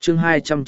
chương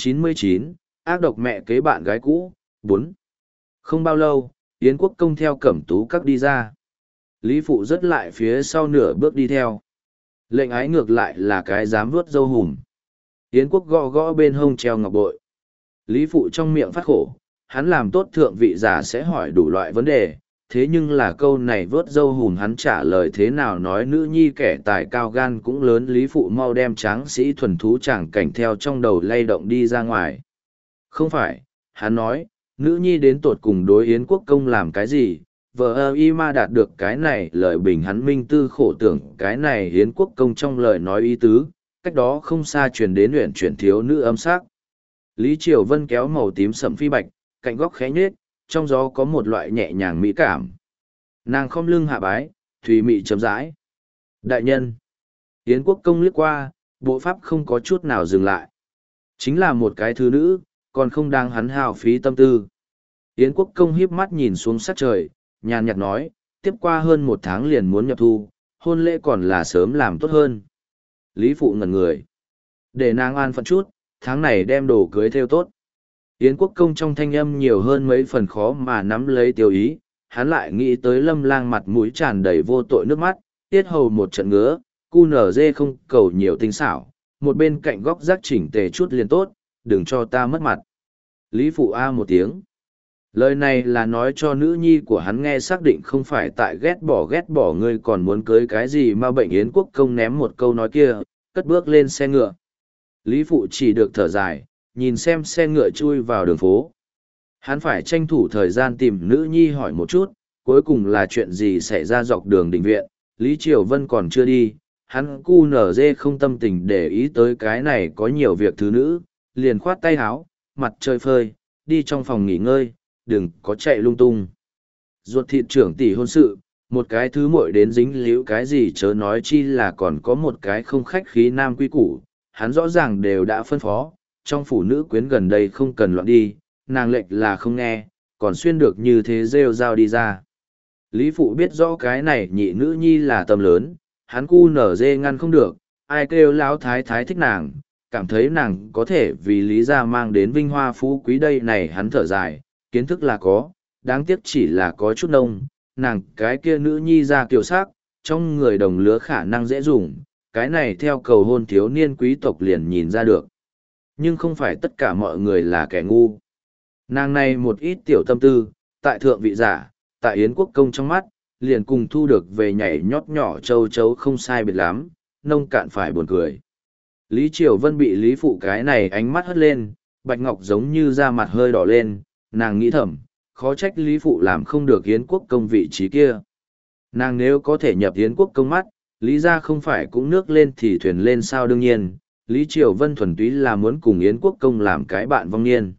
299, ác độc mẹ kế bạn gái cũ, 4. Không bao lâu, Yến Quốc Công theo Cẩm Tú Các đi ra. Lý Phụ rất lại phía sau nửa bước đi theo. Lệnh ái ngược lại là cái dám vuốt râu hùm. Yến Quốc gõ gõ bên hông treo ngọc bội. Lý Phụ trong miệng phát khổ, hắn làm tốt thượng vị giả sẽ hỏi đủ loại vấn đề, thế nhưng là câu này vớt dâu hùm hắn trả lời thế nào nói nữ nhi kẻ tài cao gan cũng lớn. Lý Phụ mau đem tráng sĩ thuần thú chẳng cảnh theo trong đầu lay động đi ra ngoài. Không phải, hắn nói, nữ nhi đến tột cùng đối Yến Quốc Công làm cái gì, vợ y ma đạt được cái này lời bình hắn minh tư khổ tưởng cái này Yến Quốc Công trong lời nói ý tứ, cách đó không xa truyền đến luyện chuyển thiếu nữ âm sắc. Lý Triều Vân kéo màu tím sẫm phi bạch, cạnh góc khẽ nhết, trong gió có một loại nhẹ nhàng mỹ cảm. Nàng khom lưng hạ bái, thùy mị chấm rãi. Đại nhân. Yến Quốc Công liếc qua, bộ pháp không có chút nào dừng lại. Chính là một cái thứ nữ, còn không đang hắn hào phí tâm tư. Yến Quốc Công hiếp mắt nhìn xuống sát trời, nhàn nhạt nói, tiếp qua hơn 1 tháng liền muốn nhập thu, hôn lễ còn là sớm làm tốt hơn. Lý Phụ ngẩn người. Để nàng an phận chút, tháng này đem đồ cưới theo tốt. Yến Quốc Công trong thanh âm nhiều hơn mấy phần khó mà nắm lấy tiêu ý, hắn lại nghĩ tới Lâm Lang mặt mũi tràn đầy vô tội nước mắt, tiết hầu một trận ngứa, cu nở dê không cầu nhiều tinh xảo, một bên cạnh góc rác chỉnh tề chút liền tốt, đừng cho ta mất mặt. Lý Phụ A một tiếng. Lời này là nói cho nữ nhi của hắn nghe xác định không phải tại ghét bỏ ngươi còn muốn cưới cái gì mà bệnh. Yến Quốc Công ném một câu nói kia, cất bước lên xe ngựa. Lý Phụ chỉ được thở dài, nhìn xem xe ngựa chui vào đường phố. Hắn phải tranh thủ thời gian tìm nữ nhi hỏi một chút, cuối cùng là chuyện gì xảy ra dọc đường đình viện. Lý Triều Vân còn chưa đi, hắn cu nở dê không tâm tình để ý tới cái này có nhiều việc thứ nữ, liền khoát tay háo, mặt trời phơi, đi trong phòng nghỉ ngơi, đừng có chạy lung tung. Ruột thịt trưởng tỷ hôn sự, một cái thứ muội đến dính líu cái gì chớ nói chi là còn có một cái không khách khí nam quy củ, hắn rõ ràng đều đã phân phó, trong phủ nữ quyến gần đây không cần loạn đi, nàng lệnh là không nghe, còn xuyên được như thế rêu rao đi ra. Lý Phụ biết rõ cái này nhị nữ nhi là tầm lớn, hắn cu nở dê ngăn không được, ai kêu lão thái thái thích nàng, cảm thấy nàng có thể vì lý gia mang đến vinh hoa phú quý đây này hắn thở dài, kiến thức là có, đáng tiếc chỉ là có chút nông, nàng cái kia nữ nhi ra kiều sắc, trong người đồng lứa khả năng dễ dùng, cái này theo cầu hôn thiếu niên quý tộc liền nhìn ra được. Nhưng không phải tất cả mọi người là kẻ ngu. Nàng này một ít tiểu tâm tư, tại thượng vị giả, tại Yến Quốc Công trong mắt, liền cùng thu được về nhảy nhót nhỏ châu chấu không sai biệt lắm, nông cạn phải buồn cười. Lý Triều Vân bị Lý Phụ cái này ánh mắt hất lên, bạch ngọc giống như da mặt hơi đỏ lên, nàng nghĩ thầm, khó trách Lý Phụ làm không được Yến Quốc Công vị trí kia. Nàng nếu có thể nhập Yến Quốc Công mắt, Lý gia không phải cũng nước lên thì thuyền lên sao. Đương nhiên, Lý Triều Vân thuần túy là muốn cùng Yến Quốc Công làm cái bạn vong niên.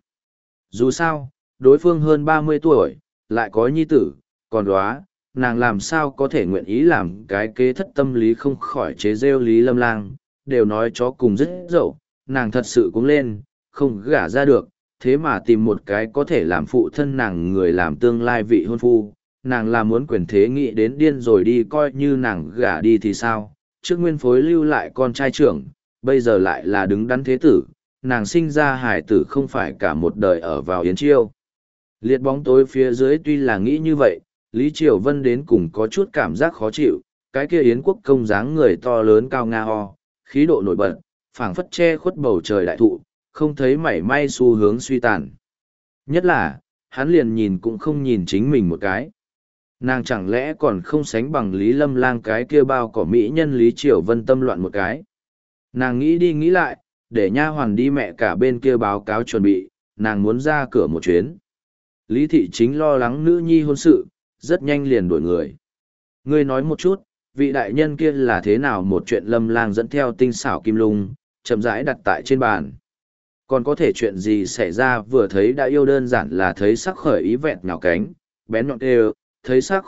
Dù sao, đối phương hơn 30 tuổi, lại có nhi tử, còn đóa, nàng làm sao có thể nguyện ý làm cái kế thất tâm lý không khỏi chế rêu Lý Lâm Lang, đều nói chó cùng rất dậu, nàng thật sự cũng lên, không gả ra được, thế mà tìm một cái có thể làm phụ thân nàng người làm tương lai vị hôn phu, nàng là muốn quyền thế nghĩ đến điên rồi đi coi như nàng gả đi thì sao, trước nguyên phối lưu lại con trai trưởng, bây giờ lại là đứng đắn thế tử, nàng sinh ra hải tử không phải cả một đời ở vào Yến Chiêu. Liệt bóng tối phía dưới tuy là nghĩ như vậy, Lý Triều Vân đến cùng có chút cảm giác khó chịu, cái kia Yến Quốc Công dáng người to lớn cao nga ho, khí độ nổi bật, phảng phất che khuất bầu trời đại thụ, không thấy mảy may xu hướng suy tàn. Nhất là, hắn liền nhìn cũng không nhìn chính mình một cái. Nàng chẳng lẽ còn không sánh bằng Lý Lâm Lang cái kia bao cỏ mỹ nhân. Lý Triều Vân tâm loạn một cái. Nàng nghĩ đi nghĩ lại, để nha hoàn đi mẹ cả bên kia báo cáo chuẩn bị, nàng muốn ra cửa một chuyến. Lý Thị Chính lo lắng nữ nhi hôn sự, rất nhanh liền đổi người. Ngươi nói một chút, vị đại nhân kia là thế nào? Một chuyện Lâm Lang dẫn theo tinh xảo kim lung, chậm rãi đặt tại trên bàn. Còn có thể chuyện gì xảy ra? Vừa thấy đã yêu, đơn giản là thấy sắc khởi ý vẹn nhào cánh, bén nhọn đều, thấy sắc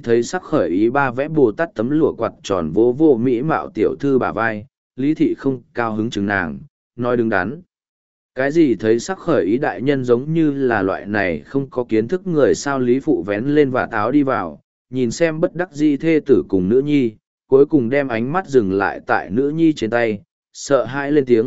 khởi ý ba vẽ Bồ Tát tấm lụa quạt tròn vô vô mỹ mạo tiểu thư bả vai. Lý Thị không cao hứng chừng nàng, nói đứng đắn. Cái gì thấy sắc khởi ý? Đại nhân giống như là loại này không có kiến thức người sao? Lý Phụ vén lên và táo đi vào, nhìn xem bất đắc dĩ thê tử cùng nữ nhi, cuối cùng đem ánh mắt dừng lại tại nữ nhi trên tay, sợ hãi lên tiếng,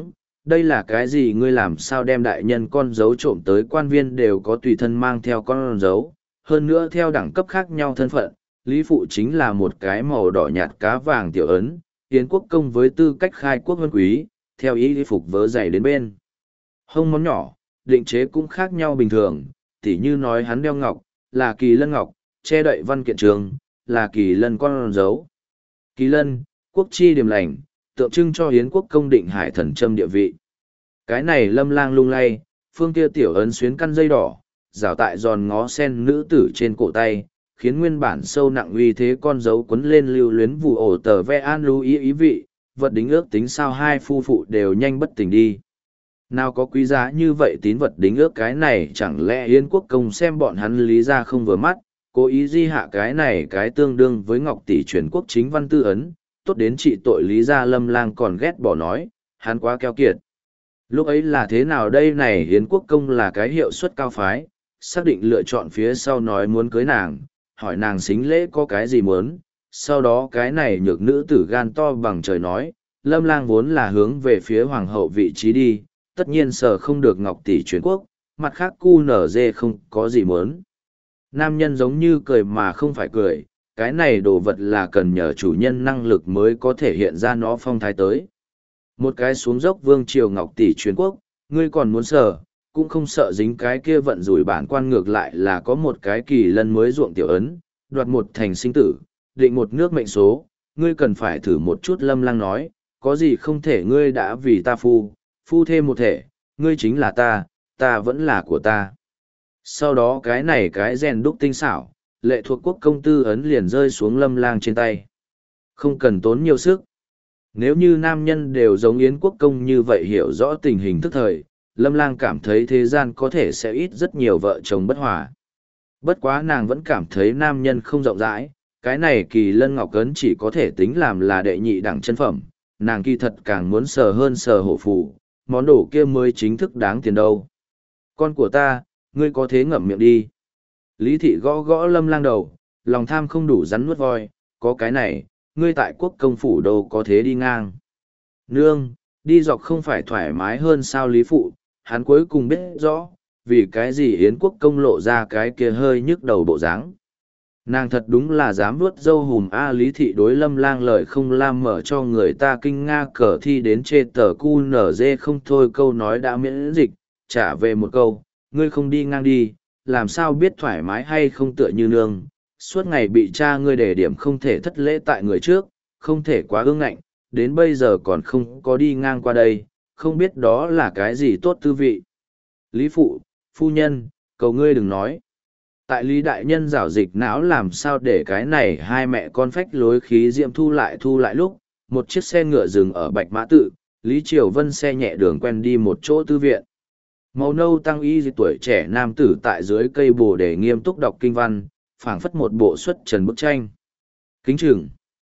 đây là cái gì? Ngươi làm sao đem đại nhân con dấu trộm tới? Quan viên đều có tùy thân mang theo con dấu, hơn nữa theo đẳng cấp khác nhau thân phận. Lý Phụ chính là một cái màu đỏ nhạt cá vàng tiểu ấn, Yến Quốc công với tư cách khai quốc vân quý, theo y phục vớ dày đến bên. Hông món nhỏ, định chế cũng khác nhau bình thường, tỉ như nói hắn đeo ngọc, là kỳ lân ngọc, che đậy văn kiện trường, là kỳ lân con dấu. Kỳ lân, quốc chi điềm lành, tượng trưng cho Yến Quốc công định hải thần châm địa vị. Cái này lâm lang lung lay, phương kia tiểu ấn xuyến căn dây đỏ, rào tại giòn ngó sen nữ tử trên cổ tay, khiến nguyên bản sâu nặng uy thế con dấu quấn lên lưu luyến vụ ổ tờ ve an lưu ý vị, vật đính ước tính sao hai phu phụ đều nhanh bất tỉnh đi. Nào có quý giá như vậy tín vật đính ước cái này chẳng lẽ Yến Quốc công xem bọn hắn lý ra không vừa mắt, cố ý di hạ cái này cái tương đương với ngọc tỷ truyền quốc chính văn tư ấn, tốt đến trị tội lý gia lâm lang còn ghét bỏ nói, hắn quá keo kiệt. Lúc ấy là thế nào đây này? Yến Quốc công là cái hiệu suất cao phái, xác định lựa chọn phía sau nói muốn cưới nàng, hỏi nàng xính lễ có cái gì muốn, sau đó cái này nhược nữ tử gan to bằng trời nói, lâm lang vốn là hướng về phía hoàng hậu vị trí đi, tất nhiên sở không được ngọc tỷ truyền quốc, mặt khác cu nở dê không có gì muốn. Nam nhân giống như cười mà không phải cười, cái này đồ vật là cần nhờ chủ nhân năng lực mới có thể hiện ra nó phong thái tới. Một cái xuống dốc vương triều ngọc tỷ truyền quốc, ngươi còn muốn sợ, cũng không sợ dính cái kia vận rủi bản quan, ngược lại là có một cái kỳ lân mới ruộng tiểu ấn, đoạt một thành sinh tử, định một nước mệnh số, ngươi cần phải thử một chút. Lâm lang nói, có gì không thể, ngươi đã vì ta phu thêm một thể, ngươi chính là ta vẫn là của ta. Sau đó cái này cái rèn đúc tinh xảo, lệ thuộc quốc công tư ấn liền rơi xuống lâm lang trên tay. Không cần tốn nhiều sức. Nếu như nam nhân đều giống Yến Quốc công như vậy hiểu rõ tình hình tức thời, lâm lang cảm thấy thế gian có thể sẽ ít rất nhiều vợ chồng bất hòa. Bất quá nàng vẫn cảm thấy nam nhân không rộng rãi, cái này kỳ lân ngọc ấn chỉ có thể tính làm là đệ nhị đẳng chân phẩm, nàng kỳ thật càng muốn sờ hơn sờ hổ phù, món đồ kia mới chính thức đáng tiền đâu. Con của ta, ngươi có thế ngậm miệng đi. Lý thị gõ gõ lâm lang đầu, lòng tham không đủ rắn nuốt voi, có cái này, ngươi tại quốc công phủ đâu có thế đi ngang. Nương, đi dọc không phải thoải mái hơn sao? Lý phụ, hắn cuối cùng biết rõ, vì cái gì Yến Quốc công lộ ra cái kia hơi nhức đầu bộ dáng. Nàng thật đúng là dám vuốt râu hùm a. Lý thị đối lâm lang lời không lam mở cho người ta kinh nga cờ thi đến chê tờ cu nở dê không thôi, câu nói đã miễn dịch, trả về một câu, ngươi không đi ngang đi, làm sao biết thoải mái hay không? Tựa như nương, suốt ngày bị cha ngươi đề điểm không thể thất lễ tại người trước, không thể quá ương ngạnh, đến bây giờ còn không có đi ngang qua đây, không biết đó là cái gì tốt tư vị. Lý phụ, phu nhân, cầu ngươi đừng nói. Tại Lý đại nhân rảo dịch não làm sao để cái này hai mẹ con phách lối khí diệm thu lại lúc, một chiếc xe ngựa dừng ở Bạch Mã Tự, Lý Triều Vân xe nhẹ đường quen đi một chỗ tư viện. Màu nâu tăng y tuổi trẻ nam tử tại dưới cây bồ đề nghiêm túc đọc kinh văn, phảng phất một bộ xuất trần bức tranh. Kính chừng.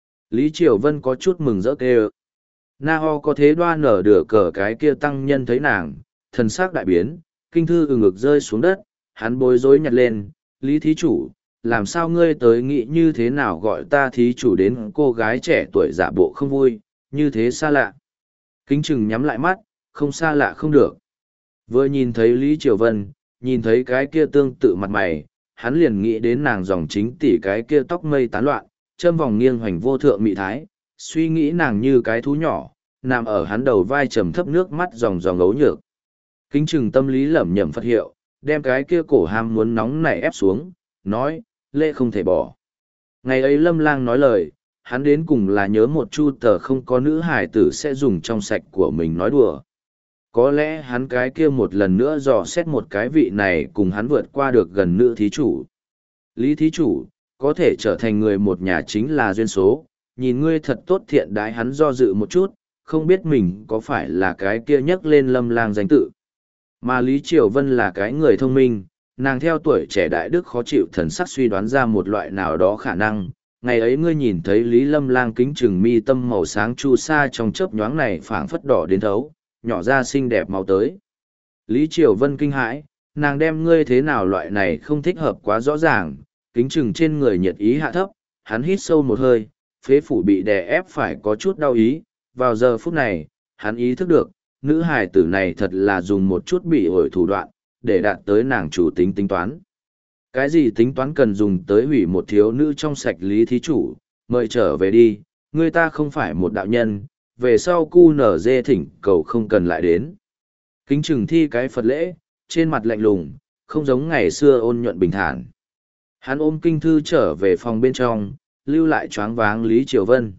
Lý Triều Vân có chút mừng rỡ kêu. Na ho có thế đoan nở đửa cờ cái kia tăng nhân thấy nàng, thần sắc đại biến, kinh thư ngực rơi xuống đất, hắn bối rối nhặt lên. Lý thí chủ, làm sao ngươi tới nghĩ như thế nào gọi ta thí chủ? Đến cô gái trẻ tuổi giả bộ không vui, như thế xa lạ. Kính chừng nhắm lại mắt, không xa lạ không được. Vừa nhìn thấy Lý Triều Vân, nhìn thấy cái kia tương tự mặt mày, hắn liền nghĩ đến nàng dòng chính tỷ cái kia tóc mây tán loạn, châm vòng nghiêng hoành vô thượng mị thái, suy nghĩ nàng như cái thú nhỏ, nằm ở hắn đầu vai trầm thấp, nước mắt ròng ròng ấu nhược. Kính chừng tâm lý lẩm nhẩm Phật hiệu, đem cái kia cổ ham muốn nóng nảy ép xuống, nói, lễ không thể bỏ. Ngày ấy lâm lang nói lời, hắn đến cùng là nhớ một chu tờ không có nữ hải tử sẽ dùng trong sạch của mình nói đùa. Có lẽ hắn cái kia một lần nữa dò xét một cái vị này cùng hắn vượt qua được gần nữ thí chủ. Lý thí chủ, có thể trở thành người một nhà chính là duyên số, nhìn ngươi thật tốt thiện đái. Hắn do dự một chút, không biết mình có phải là cái kia nhắc lên lâm lang danh tự. Mà Lý Triều Vân là cái người thông minh, nàng theo tuổi trẻ đại đức khó chịu thần sắc suy đoán ra một loại nào đó khả năng. Ngày ấy ngươi nhìn thấy Lý lâm lang kính trừng mi tâm màu sáng chu sa trong chớp nhoáng này phảng phất đỏ đến thấu, nhỏ ra xinh đẹp máu tới. Lý Triều Vân kinh hãi, nàng đem ngươi thế nào loại này không thích hợp quá rõ ràng, kính trừng trên người nhiệt ý hạ thấp, hắn hít sâu một hơi, phế phủ bị đè ép phải có chút đau ý, vào giờ phút này, hắn ý thức được, nữ hài tử này thật là dùng một chút bị ổi thủ đoạn, để đạt tới nàng chủ tính tính toán. Cái gì tính toán cần dùng tới hủy một thiếu nữ trong sạch lý thí chủ, mời trở về đi, người ta không phải một đạo nhân, về sau cu nở dê thỉnh cầu không cần lại đến. Kính trừng thi cái Phật lễ, trên mặt lạnh lùng, không giống ngày xưa ôn nhuận bình thản. Hắn ôm kinh thư trở về phòng bên trong, lưu lại choáng váng Lý Triều Vân.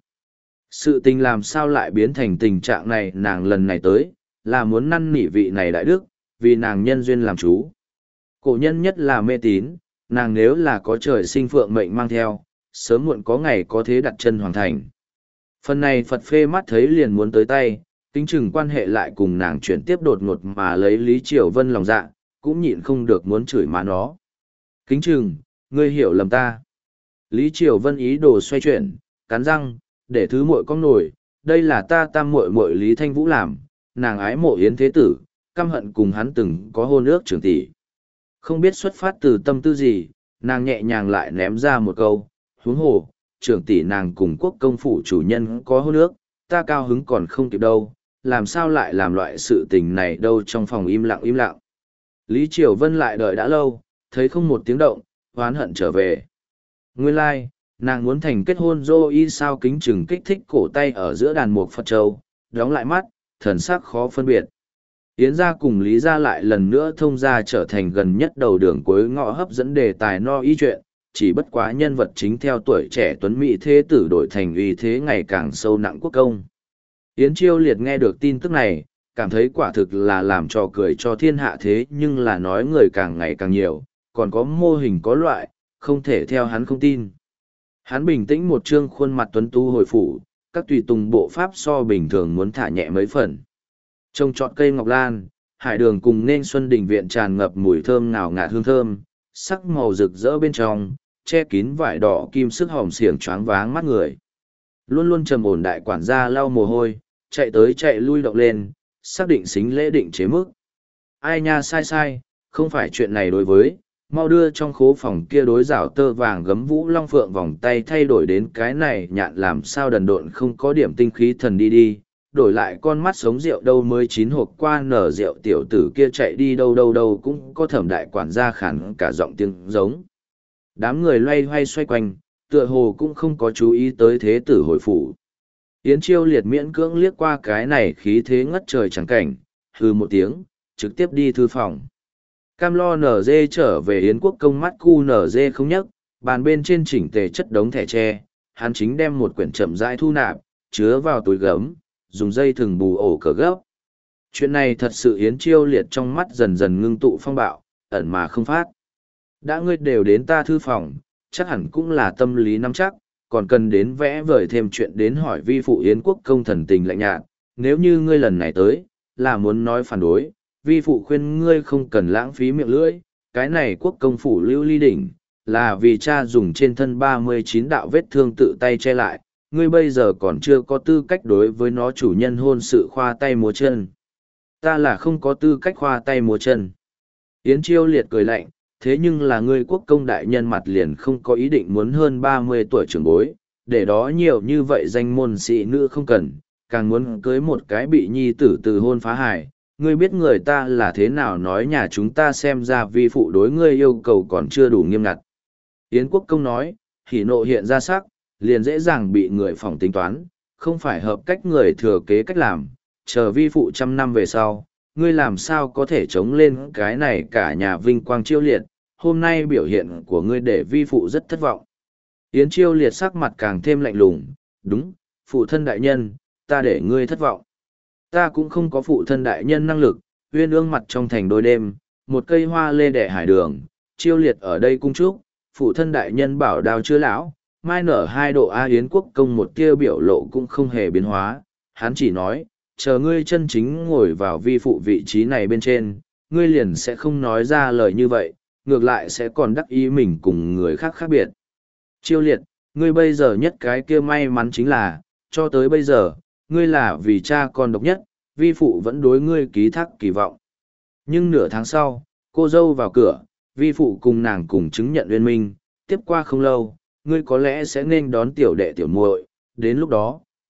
Sự tình làm sao lại biến thành tình trạng này, nàng lần này tới, là muốn năn nỉ vị này đại đức, vì nàng nhân duyên làm chú. Cổ nhân nhất là mê tín, nàng nếu là có trời sinh phượng mệnh mang theo, sớm muộn có ngày có thế đặt chân hoàn thành. Phần này Phật phê mắt thấy liền muốn tới tay, kính chừng quan hệ lại cùng nàng chuyển tiếp đột ngột mà lấy Lý Triều Vân lòng dạ, cũng nhịn không được muốn chửi má nó. Kính chừng, ngươi hiểu lầm ta. Lý Triều Vân ý đồ xoay chuyển, cắn răng, để thứ muội con nổi, đây là ta tam muội muội Lý Thanh Vũ làm, nàng ái mộ Yến Thế Tử, căm hận cùng hắn từng có hôn ước trưởng tỷ. Không biết xuất phát từ tâm tư gì, nàng nhẹ nhàng lại ném ra một câu, huống hồ, trưởng tỷ nàng cùng quốc công phủ chủ nhân có hôn ước, ta cao hứng còn không kịp đâu, làm sao lại làm loại sự tình này đâu. Trong phòng im lặng im lặng. Lý Triều Vân lại đợi đã lâu, thấy không một tiếng động, hoán hận trở về. Nguyên lai, like, nàng muốn thành kết hôn dô y sao kính chừng kích thích cổ tay ở giữa đàn mục Phật Châu, đóng lại mắt, thần sắc khó phân biệt. Yến gia cùng Lý gia lại lần nữa thông gia trở thành gần nhất đầu đường cuối ngõ hấp dẫn đề tài no y chuyện, chỉ bất quá nhân vật chính theo tuổi trẻ tuấn mỹ thế tử đổi thành uy thế ngày càng sâu nặng quốc công. Yến Chiêu Liệt nghe được tin tức này, cảm thấy quả thực là làm trò cười cho thiên hạ thế, nhưng là nói người càng ngày càng nhiều, còn có mô hình có loại, không thể theo hắn không tin. Hắn bình tĩnh một trương khuôn mặt tuấn tu hồi phủ, các tùy tùng bộ pháp so bình thường muốn thả nhẹ mấy phần. Trông trọt cây ngọc lan, hải đường cùng nên xuân đình viện tràn ngập mùi thơm ngào ngạt hương thơm, sắc màu rực rỡ bên trong, che kín vải đỏ kim sức hòm xiềng choáng váng mắt người. Luôn luôn trầm ổn đại quản gia lau mồ hôi, chạy tới chạy lui động lên, xác định xính lễ định chế mức. Ai nha, sai, không phải chuyện này đối với, mau đưa trong khố phòng kia đối rảo tơ vàng gấm vũ long phượng vòng tay thay đổi đến cái này nhạn làm sao đần độn không có điểm tinh khí thần đi, đổi lại con mắt sống rượu đâu mới chín hộp qua nở rượu tiểu tử kia chạy đi đâu cũng có thẩm đại quản gia khản cả giọng tiếng giống. Đám người loay hoay xoay quanh, tựa hồ cũng không có chú ý tới thế tử hồi phủ. Yến Chiêu Liệt miễn cưỡng liếc qua cái này khí thế ngất trời chẳng cảnh, hừ một tiếng, trực tiếp đi thư phòng. Cam lo nở dê trở về Yến Quốc công mắt cu nở dê không nhấc, bàn bên trên chỉnh tề chất đống thẻ tre, hắn chính đem một quyển chậm rãi thu nạp, chứa vào túi gấm, dùng dây thừng bù ổ cờ gấp. Chuyện này thật sự Yến Chiêu Liệt trong mắt dần dần ngưng tụ phong bạo, ẩn mà không phát. Đã ngươi đều đến ta thư phòng, chắc hẳn cũng là tâm lý nắm chắc, còn cần đến vẽ vời thêm chuyện đến hỏi vi phụ Yến Quốc công thần tình lạnh nhạt. Nếu như ngươi lần này tới, là muốn nói phản đối, vi phụ khuyên ngươi không cần lãng phí miệng lưỡi, cái này quốc công phủ lưu ly đỉnh, là vì cha dùng trên thân 39 đạo vết thương tự tay che lại, ngươi bây giờ còn chưa có tư cách đối với nó chủ nhân hôn sự khoa tay múa chân. Ta là không có tư cách khoa tay múa chân. Yến Chiêu Liệt cười lạnh, thế nhưng là ngươi quốc công đại nhân mặt liền không có ý định muốn hơn 30 tuổi trưởng bối, để đó nhiều như vậy danh môn sĩ nữ không cần, càng muốn cưới một cái bị nhi tử từ hôn phá hài. Ngươi biết người ta là thế nào nói nhà chúng ta xem ra vi phụ đối ngươi yêu cầu còn chưa đủ nghiêm ngặt. Yến Quốc công nói, hỉ nộ hiện ra sắc, liền dễ dàng bị người phỏng tính toán, không phải hợp cách người thừa kế cách làm, chờ vi phụ 100 năm về sau, ngươi làm sao có thể chống lên cái này cả nhà vinh quang Chiêu Liệt, hôm nay biểu hiện của ngươi để vi phụ rất thất vọng. Yến Chiêu Liệt sắc mặt càng thêm lạnh lùng, đúng, phụ thân đại nhân, ta để ngươi thất vọng. Ta cũng không có phụ thân đại nhân năng lực, uyên ương mặt trong thành đôi đêm, một cây hoa lê đẻ hải đường, Chiêu Liệt ở đây cung trúc, phụ thân đại nhân bảo đào chưa lão, mai nở 2 độ A. Yến Quốc công một tia biểu lộ cũng không hề biến hóa, hắn chỉ nói, chờ ngươi chân chính ngồi vào vi phụ vị trí này bên trên, ngươi liền sẽ không nói ra lời như vậy, ngược lại sẽ còn đắc ý mình cùng người khác khác biệt. Chiêu Liệt, ngươi bây giờ nhất cái kia may mắn chính là, cho tới bây giờ, ngươi là vì cha con độc nhất, vi phụ vẫn đối ngươi ký thác kỳ vọng. Nhưng nửa tháng sau, cô dâu vào cửa, vi phụ cùng nàng cùng chứng nhận uyên minh, tiếp qua không lâu, ngươi có lẽ sẽ nên đón tiểu đệ tiểu muội, đến lúc đó,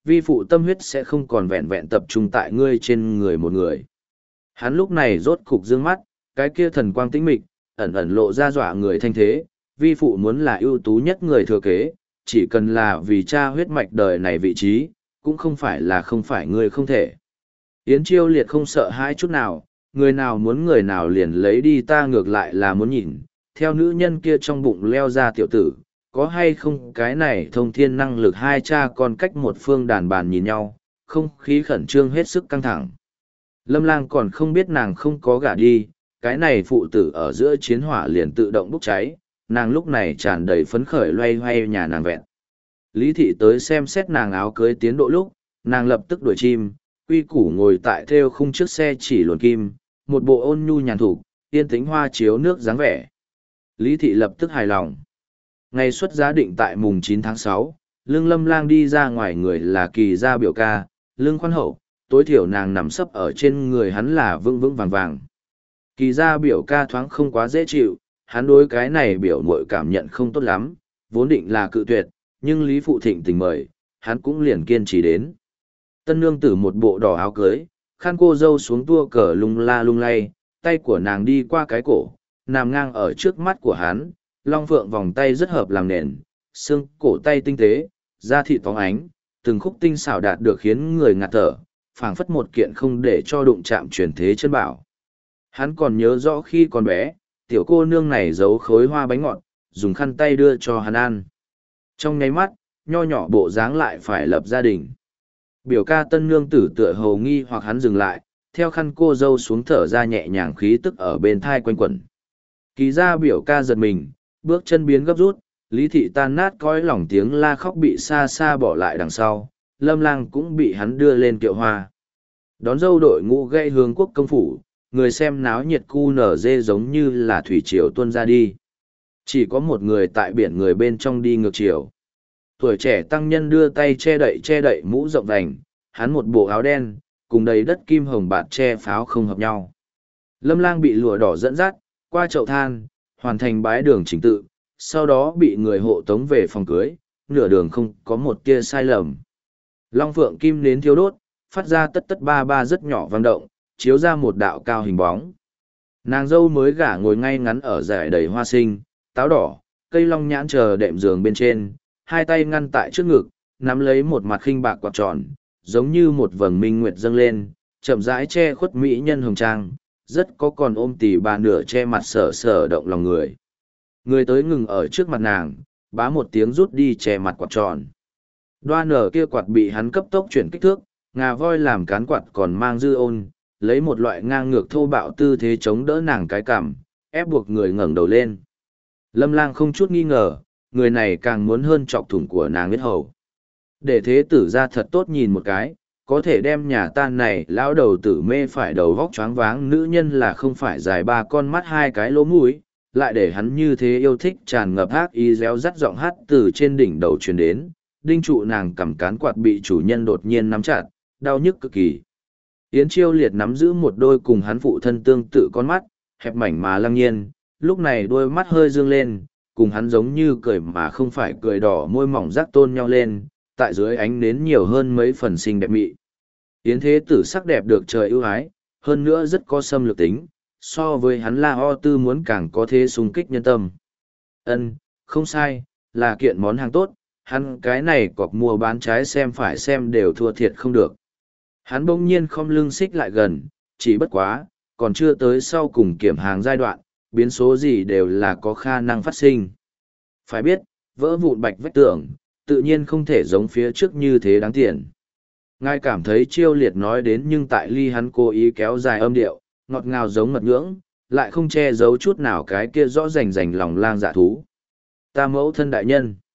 vi phụ tâm huyết sẽ không còn vẹn vẹn tập trung tại ngươi trên người một người. Hắn lúc này rốt cục dương mắt, cái kia thần quang tĩnh mịch, ẩn ẩn lộ ra dọa người thanh thế, vi phụ muốn là ưu tú nhất người thừa kế, chỉ cần là vì cha huyết mạch đời này vị trí, cũng không phải ngươi không thể. Yến Chiêu Liệt không sợ hãi chút nào, người nào muốn người nào liền lấy đi, ta ngược lại là muốn nhìn, theo nữ nhân kia trong bụng leo ra tiểu tử, có hay không cái này thông thiên năng lực. Hai cha con cách một phương đàn bàn nhìn nhau, không khí khẩn trương hết sức căng thẳng. Lâm Lang còn không biết nàng không có gả đi, cái này phụ tử ở giữa chiến hỏa liền tự động bốc cháy, nàng lúc này tràn đầy phấn khởi loay hoay nhà nàng vẹn. Lý thị tới xem xét nàng áo cưới tiến độ lúc, nàng lập tức đuổi chim, quy củ ngồi tại theo khung trước xe chỉ luồn kim, một bộ ôn nhu nhàn thủ, yên tĩnh hoa chiếu nước dáng vẻ. Lý thị lập tức hài lòng. Ngày xuất giá định tại mùng 9 tháng 6, lưng Lâm Lang đi ra ngoài, người là Kỳ gia biểu ca, lưng khoan hậu, tối thiểu nàng nằm sấp ở trên người hắn là vững vững vàng vàng. Kỳ gia biểu ca thoáng không quá dễ chịu, hắn đối cái này biểu muội cảm nhận không tốt lắm, vốn định là cự tuyệt, nhưng Lý Phụ thịnh tình mời, hắn cũng liền kiên trì đến. Tân nương tử một bộ đỏ áo cưới, khăn cô dâu xuống tua cờ lung la lung lay, tay của nàng đi qua cái cổ, nằm ngang ở trước mắt của hắn, long phượng vòng tay rất hợp làm nền, xương cổ tay tinh tế, da thịt phóng ánh, từng khúc tinh xảo đạt được khiến người ngạt thở, phảng phất một kiện không để cho đụng chạm truyền thế chân bảo. Hắn còn nhớ rõ khi còn bé, tiểu cô nương này giấu khối hoa bánh ngọt, dùng khăn tay đưa cho hắn ăn. Trong nháy mắt, nho nhỏ bộ dáng lại phải lập gia đình. Biểu ca tân nương tử tựa hồ nghi hoặc hắn dừng lại, theo khăn cô dâu xuống thở ra nhẹ nhàng, khí tức ở bên thai quanh quẩn. Kỳ ra biểu ca giật mình, bước chân biến gấp rút, Lý thị tan nát cõi lòng, tiếng la khóc bị xa xa bỏ lại đằng sau, Lâm Lang cũng bị hắn đưa lên kiệu hoa. Đón dâu đội ngũ gây hướng quốc công phủ, người xem náo nhiệt cu nở dê giống như là thủy triều tuôn ra đi. Chỉ có một người tại biển người bên trong đi ngược chiều. Tuổi trẻ tăng nhân đưa tay che đậy mũ rộng vành, hắn một bộ áo đen, cùng đầy đất kim hồng bạt che pháo không hợp nhau. Lâm Lang bị lụa đỏ dẫn dắt, qua chậu than, hoàn thành bái đường chính tự, sau đó bị người hộ tống về phòng cưới, nửa đường không có một tia sai lầm. Long phượng kim nến thiêu đốt, phát ra tất tất ba ba rất nhỏ vang động, chiếu ra một đạo cao hình bóng. Nàng dâu mới gả ngồi ngay ngắn ở dải đầy hoa sinh, táo đỏ, cây long nhãn chờ đệm giường bên trên, hai tay ngăn tại trước ngực, nắm lấy một mặt khinh bạc quạt tròn, giống như một vầng minh nguyệt dâng lên, chậm rãi che khuất mỹ nhân hồng trang, rất có còn ôm tỉ bà nửa che mặt sở sở động lòng người. Người tới ngừng ở trước mặt nàng, bá một tiếng rút đi che mặt quạt tròn. Đoan nở kia quạt bị hắn cấp tốc chuyển kích thước, ngà voi làm cán quạt còn mang dư ôn, lấy một loại ngang ngược thô bạo tư thế chống đỡ nàng cái cằm, ép buộc người ngẩng đầu lên. Lâm Lang không chút nghi ngờ, người này càng muốn hơn chọc thủng của nàng huyết hầu. Để thế tử ra thật tốt nhìn một cái, có thể đem nhà tan này lão đầu tử mê phải đầu vóc choáng váng nữ nhân là không phải dài ba con mắt hai cái lỗ mũi, lại để hắn như thế yêu thích tràn ngập ác ý réo rắt giọng hát từ trên đỉnh đầu truyền đến, đinh trụ nàng cầm cán quạt bị chủ nhân đột nhiên nắm chặt, đau nhức cực kỳ. Yến Chiêu Liệt nắm giữ một đôi cùng hắn phụ thân tương tự con mắt, hẹp mảnh mà lăng nhiên, lúc này đôi mắt hơi dương lên, cùng hắn giống như cười mà không phải cười, đỏ môi mỏng rác tôn nhau lên, tại dưới ánh nến nhiều hơn mấy phần xinh đẹp mị. Yến thế tử sắc đẹp được trời ưu ái, hơn nữa rất có xâm lược tính, so với hắn La Ho Tư muốn càng có thế xung kích nhân tâm. Ân, không sai, là kiện món hàng tốt, hắn cái này cọc mua bán trái xem phải xem đều thua thiệt không được. Hắn bỗng nhiên khom lưng xích lại gần, chỉ bất quá, còn chưa tới sau cùng kiểm hàng giai đoạn, biến số gì đều là có khả năng phát sinh. Phải biết, vỡ vụn bạch vách tường, tự nhiên không thể giống phía trước như thế đáng tiền. Ngài cảm thấy Chiêu Liệt nói đến, nhưng tại ly hắn cố ý kéo dài âm điệu, ngọt ngào giống mật ngưỡng, lại không che giấu chút nào cái kia rõ rành rành lòng lang dạ thú. Ta mẫu thân đại nhân.